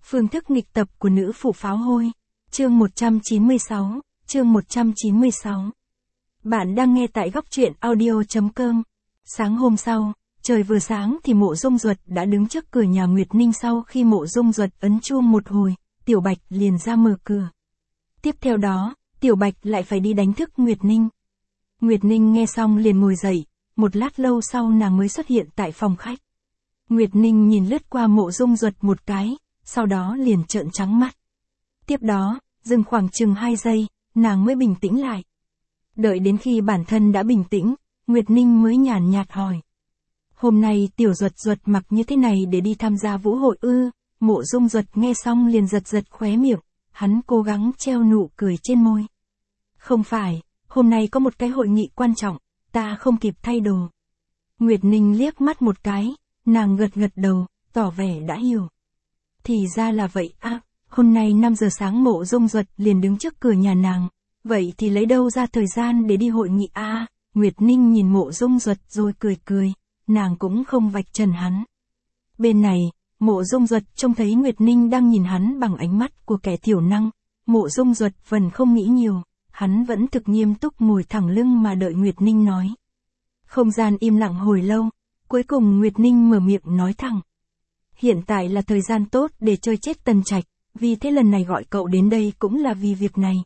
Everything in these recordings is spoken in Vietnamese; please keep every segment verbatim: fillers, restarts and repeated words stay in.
Phương thức nghịch tập của nữ phụ pháo hôi. Chương một trăm chín mươi sáu, chương một trăm chín mươi sáu. Bạn đang nghe tại góc truyện audio.com. Sáng hôm sau, trời vừa sáng thì Mộ Dung Duật đã đứng trước cửa nhà Nguyệt Ninh. Sau khi Mộ Dung Duật ấn chuông một hồi, Tiểu Bạch liền ra mở cửa. Tiếp theo đó, Tiểu Bạch lại phải đi đánh thức Nguyệt Ninh. Nguyệt Ninh nghe xong liền ngồi dậy, một lát lâu sau nàng mới xuất hiện tại phòng khách. Nguyệt Ninh nhìn lướt qua Mộ Dung Duật một cái, sau đó liền trợn trắng mắt. Tiếp đó, dừng khoảng chừng hai giây, nàng mới bình tĩnh lại. Đợi đến khi bản thân đã bình tĩnh, Nguyệt Ninh mới nhàn nhạt hỏi. Hôm nay Tiểu Duật Duật mặc như thế này để đi tham gia vũ hội ư? Mộ Dung Duật nghe xong liền giật giật khóe miệng, hắn cố gắng treo nụ cười trên môi. Không phải, hôm nay có một cái hội nghị quan trọng, ta không kịp thay đồ. Nguyệt Ninh liếc mắt một cái, nàng gật gật đầu, tỏ vẻ đã hiểu. Thì ra là vậy à, hôm nay năm giờ sáng Mộ Dung Duật liền đứng trước cửa nhà nàng, vậy thì lấy đâu ra thời gian để đi hội nghị à? Nguyệt Ninh nhìn Mộ Dung Duật rồi cười cười, nàng cũng không vạch trần hắn. Bên này, Mộ Dung Duật trông thấy Nguyệt Ninh đang nhìn hắn bằng ánh mắt của kẻ thiểu năng, Mộ Dung Duật vẫn không nghĩ nhiều, hắn vẫn thực nghiêm túc ngồi thẳng lưng mà đợi Nguyệt Ninh nói. Không gian im lặng hồi lâu, cuối cùng Nguyệt Ninh mở miệng nói thẳng. Hiện tại là thời gian tốt để chơi chết Tần Trạch, vì thế lần này gọi cậu đến đây cũng là vì việc này.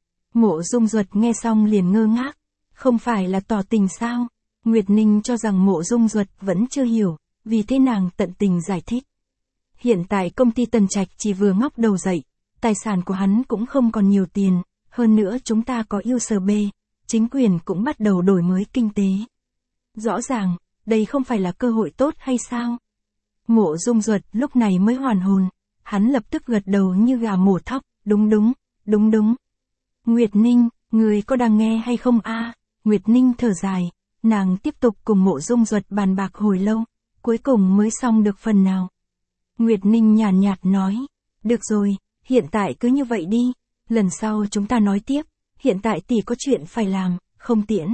Mộ Dung Duật nghe xong liền ngơ ngác, không phải là tỏ tình sao? Nguyệt Ninh cho rằng Mộ Dung Duật vẫn chưa hiểu, vì thế nàng tận tình giải thích. Hiện tại công ty Tần Trạch chỉ vừa ngóc đầu dậy, tài sản của hắn cũng không còn nhiều tiền, hơn nữa chúng ta có u ét bê, chính quyền cũng bắt đầu đổi mới kinh tế. Rõ ràng, đây không phải là cơ hội tốt hay sao? Mộ Dung Duật lúc này mới hoàn hồn, hắn lập tức gật đầu như gà mổ thóc, đúng đúng, đúng đúng. Nguyệt Ninh, người có đang nghe hay không a? Nguyệt Ninh thở dài, nàng tiếp tục cùng Mộ Dung Duật bàn bạc hồi lâu, cuối cùng mới xong được phần nào. Nguyệt Ninh nhàn nhạt nói, được rồi, hiện tại cứ như vậy đi, lần sau chúng ta nói tiếp, hiện tại tỷ có chuyện phải làm, không tiễn.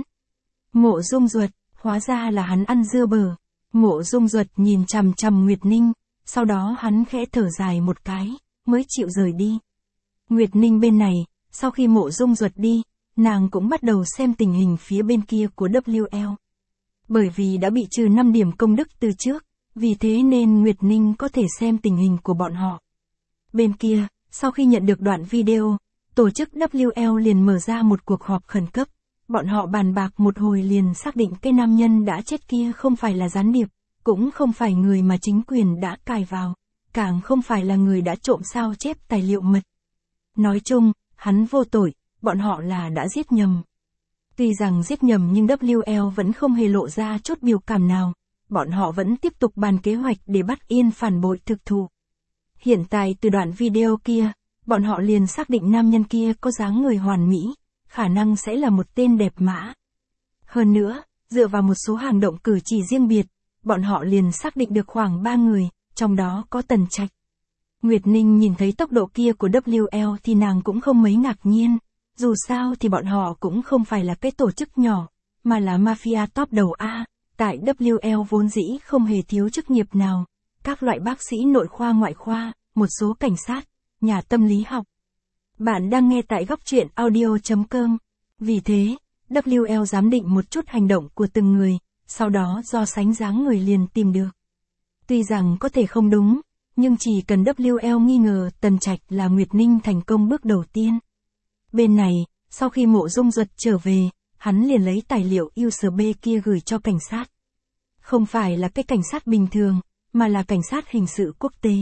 Mộ Dung Duật, hóa ra là hắn ăn dưa bờ. Mộ Dung Duật nhìn chằm chằm Nguyệt Ninh, sau đó hắn khẽ thở dài một cái, mới chịu rời đi. Nguyệt Ninh bên này, sau khi Mộ Dung Duật đi, nàng cũng bắt đầu xem tình hình phía bên kia của vê kép lờ. Bởi vì đã bị trừ năm điểm công đức từ trước, vì thế nên Nguyệt Ninh có thể xem tình hình của bọn họ. Bên kia, sau khi nhận được đoạn video, tổ chức vê kép lờ liền mở ra một cuộc họp khẩn cấp. Bọn họ bàn bạc một hồi liền xác định cái nam nhân đã chết kia không phải là gián điệp, cũng không phải người mà chính quyền đã cài vào, càng không phải là người đã trộm sao chép tài liệu mật. Nói chung, hắn vô tội, bọn họ là đã giết nhầm. Tuy rằng giết nhầm nhưng vê kép lờ vẫn không hề lộ ra chút biểu cảm nào, bọn họ vẫn tiếp tục bàn kế hoạch để bắt Yên phản bội thực thụ. Hiện tại từ đoạn video kia, bọn họ liền xác định nam nhân kia có dáng người hoàn mỹ, khả năng sẽ là một tên đẹp mã. Hơn nữa, dựa vào một số hành động cử chỉ riêng biệt, bọn họ liền xác định được khoảng ba người, trong đó có Tần Trạch. Nguyệt Ninh nhìn thấy tốc độ kia của vê kép lờ thì nàng cũng không mấy ngạc nhiên, dù sao thì bọn họ cũng không phải là cái tổ chức nhỏ, mà là mafia top đầu A, tại vê kép lờ vốn dĩ không hề thiếu chức nghiệp nào, các loại bác sĩ nội khoa ngoại khoa, một số cảnh sát, nhà tâm lý học. Bạn đang nghe tại góc truyện audio.com. Vì thế, vê kép lờ giám định một chút hành động của từng người, sau đó do sánh dáng người liền tìm được. Tuy rằng có thể không đúng, nhưng chỉ cần vê kép lờ nghi ngờ Tần Trạch là Nguyệt Ninh thành công bước đầu tiên. Bên này, sau khi Mộ Dung Duật trở về, hắn liền lấy tài liệu u ét bê kia gửi cho cảnh sát. Không phải là cái cảnh sát bình thường, mà là cảnh sát hình sự quốc tế.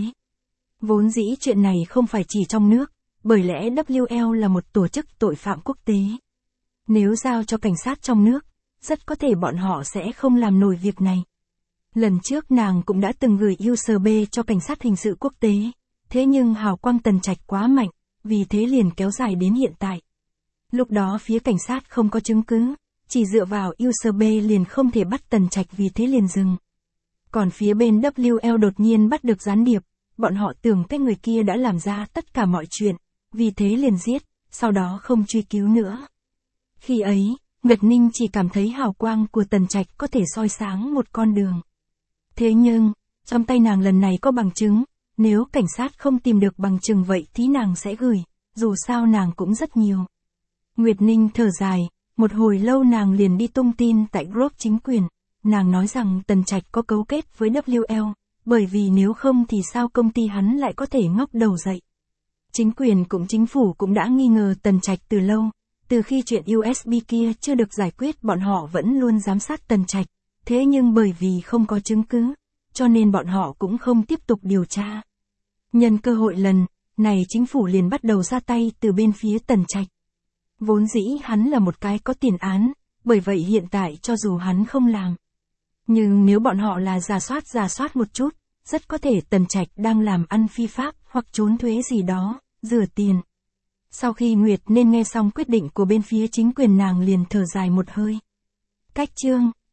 Vốn dĩ chuyện này không phải chỉ trong nước, bởi lẽ vê kép lờ là một tổ chức tội phạm quốc tế. Nếu giao cho cảnh sát trong nước, rất có thể bọn họ sẽ không làm nổi việc này. Lần trước nàng cũng đã từng gửi u ét bê cho cảnh sát hình sự quốc tế, thế nhưng hào quang Tần Trạch quá mạnh, vì thế liền kéo dài đến hiện tại. Lúc đó phía cảnh sát không có chứng cứ, chỉ dựa vào u ét bê liền không thể bắt Tần Trạch, vì thế liền dừng. Còn phía bên vê kép lờ đột nhiên bắt được gián điệp, bọn họ tưởng cái người kia đã làm ra tất cả mọi chuyện, vì thế liền giết, sau đó không truy cứu nữa. Khi ấy, Nguyệt Ninh chỉ cảm thấy hào quang của Tần Trạch có thể soi sáng một con đường. Thế nhưng, trong tay nàng lần này có bằng chứng, Nếu cảnh sát không tìm được bằng chứng vậy thì nàng sẽ gửi, dù sao nàng cũng rất nhiều. Nguyệt Ninh thở dài, một hồi lâu nàng liền đi tung tin tại group chính quyền. Nàng nói rằng Tần Trạch có cấu kết với W L, bởi vì nếu không thì sao công ty hắn lại có thể ngóc đầu dậy. Chính quyền cũng chính phủ cũng đã nghi ngờ Tần Trạch từ lâu, từ khi chuyện u ét bê kia chưa được giải quyết bọn họ vẫn luôn giám sát Tần Trạch, thế nhưng bởi vì không có chứng cứ, cho nên bọn họ cũng không tiếp tục điều tra. Nhân cơ hội lần này chính phủ liền bắt đầu ra tay từ bên phía Tần Trạch. Vốn dĩ hắn là một cái có tiền án, bởi vậy hiện tại cho dù hắn không làm. Nhưng nếu bọn họ là rà soát rà soát một chút, rất có thể Tần Trạch đang làm ăn phi pháp hoặc trốn thuế gì đó, rửa tiền. Sau khi Nguyệt nên nghe xong quyết định của bên phía chính quyền nàng liền thở dài một hơi. Cách chương